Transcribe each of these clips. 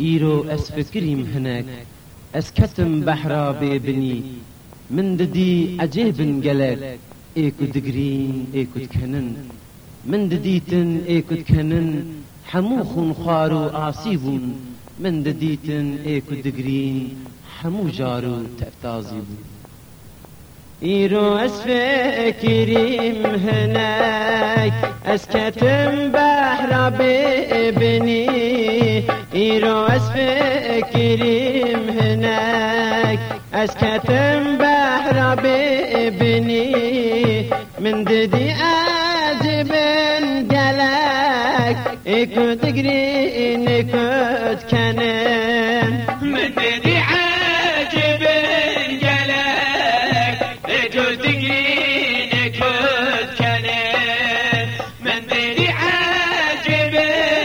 إيرو أسفكريم هناك أسكتم بحرا ببني من ددي عجيب قلق إيكو دقرين إيكو تكنن من دديتن إيكو تكنن حموخ خارو عصيبون من دديتن إيكو دقرين حمو جارو تفتازيبون إيرو أسفكريم هناك أسكتم بحرا ببني إيرو أسفكريم هناك أسكتم بحرا ببني من ددي عجب قلق إيكو تقرين إيكو تكنن من ددي عجب قلق إيكو تقرين إيكو تكنن من ددي عجب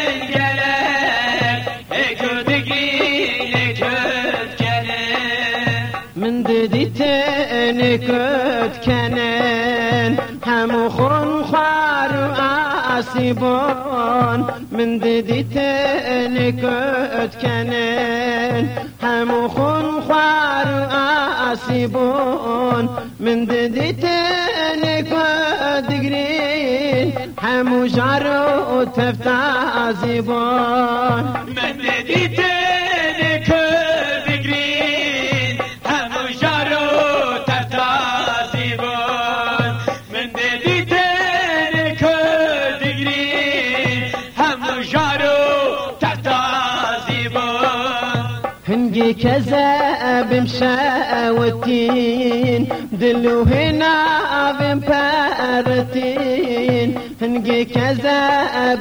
قلق إيكو تقرين إيكو تكنن من دديتن كنت كنن همو خنخار وعاصبون من دديتن كنت كنن همو خنخار وعاصبون من دديتن كنت قرين همو جارو تفتازبون من دديتن كنت قرين همو جارو تفتازبون من دديتن كنت قرين همو جارو تفتازبون هنجي كذاب مشاوتين دلو هنا بمبارتين هنجي كذاب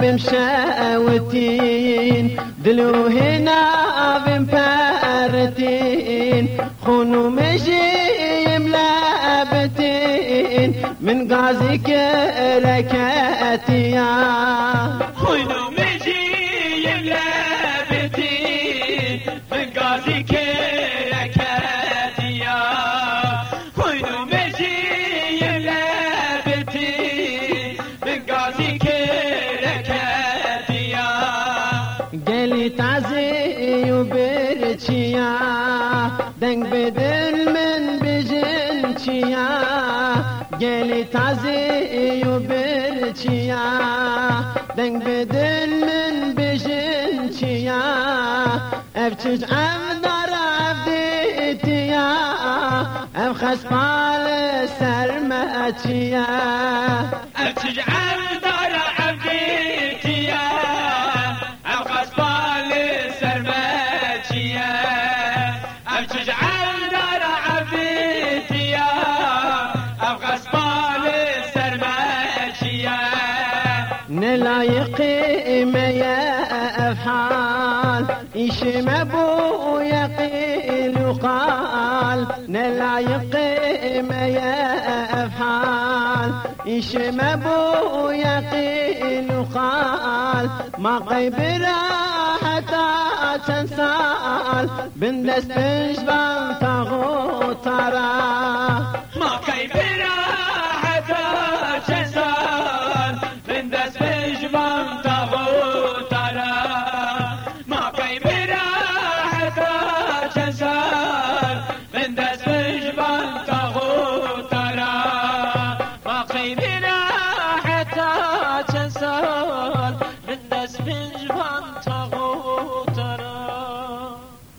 مشاوتين دلو هنا بمبارتين خونو مجي ملابتين من غازك ركاتيا خونو مجي يملابتين من غازي كركاتيا خونو مجي يملابتين من غازي كركاتيا قالي تعزي وبرتشيا دنگ بدل من بجنشيا قالي تعزي وبرتشيا دنگ بدل من بجنشيا ابتج عمدار عبديتيا ام خسبال سرماتيا ابتج عمدار عبديتيا ام خسبال سرماتيا ابتج عمدار عبديتيا ام خسبال سرماتيا نلايقي ما يا أفحال إيش ما بو يقيل وقال نلايقي ما يا أفحال إيش ما بو يقيل وقال ما قيبر حتى تنسال بندس بنجبان تغو ترى ما كيبرا حتى تنسال من دست بجبان تغو ترى ما كيبرا حتى تنسال من دست بجبان تغو ترى ما كيبرا حتى تنسال من دست بجبان تغو